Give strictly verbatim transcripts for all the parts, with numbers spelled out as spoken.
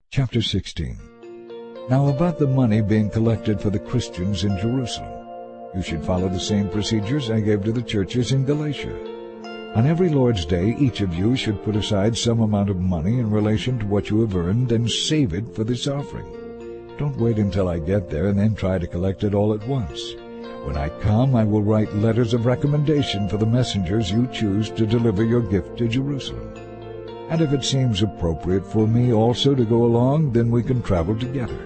Chapter sixteen. Now about the money being collected for the Christians in Jerusalem. You should follow the same procedures I gave to the churches in Galatia. On every Lord's Day, each of you should put aside some amount of money in relation to what you have earned and save it for this offering. Don't wait until I get there and then try to collect it all at once. When I come, I will write letters of recommendation for the messengers you choose to deliver your gift to Jerusalem. And if it seems appropriate for me also to go along, then we can travel together.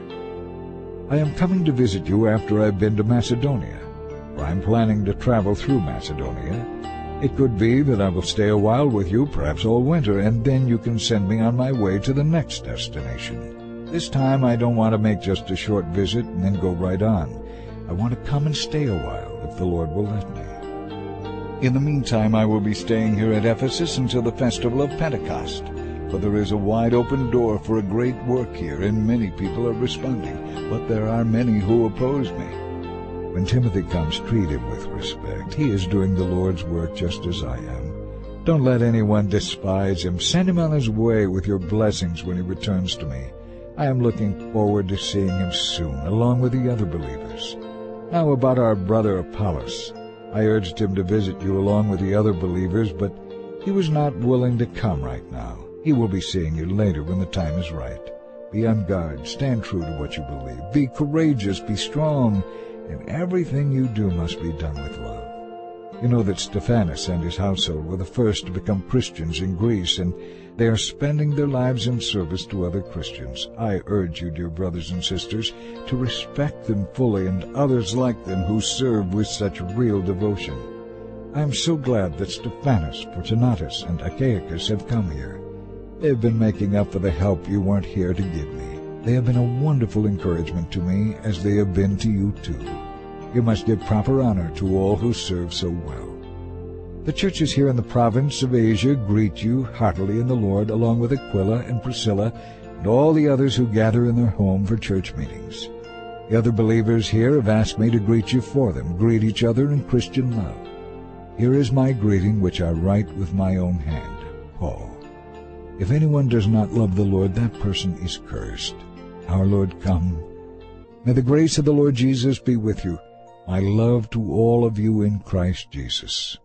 I am coming to visit you after I've been to Macedonia, for I'm planning to travel through Macedonia. It could be that I will stay a while with you, perhaps all winter, and then you can send me on my way to the next destination. This time I don't want to make just a short visit and then go right on. I want to come and stay a while, if the Lord will let me. In the meantime, I will be staying here at Ephesus until the festival of Pentecost, for there is a wide open door for a great work here, and many people are responding, but there are many who oppose me. When Timothy comes, treat him with respect. He is doing the Lord's work just as I am. Don't let anyone despise him. Send him on his way with your blessings when he returns to me. I am looking forward to seeing him soon, along with the other believers. Now about our brother Apollos. I urged him to visit you along with the other believers, but he was not willing to come right now. He will be seeing you later when the time is right. Be on guard. Stand true to what you believe. Be courageous. Be strong. And everything you do must be done with love. You know that Stephanas and his household were the first to become Christians in Greece, and they are spending their lives in service to other Christians. I urge you, dear brothers and sisters, to respect them fully and others like them who serve with such real devotion. I am so glad that Stephanas, Fortunatus, and Achaicus have come here. They have been making up for the help you weren't here to give me. They have been a wonderful encouragement to me, as they have been to you too. You must give proper honor to all who serve so well. The churches here in the province of Asia greet you heartily in the Lord, along with Aquila and Priscilla and all the others who gather in their home for church meetings. The other believers here have asked me to greet you for them. Greet each other in Christian love. Here is my greeting, which I write with my own hand. Paul. If anyone does not love the Lord, that person is cursed. Our Lord, come. May the grace of the Lord Jesus be with you. My love to all of you in Christ Jesus.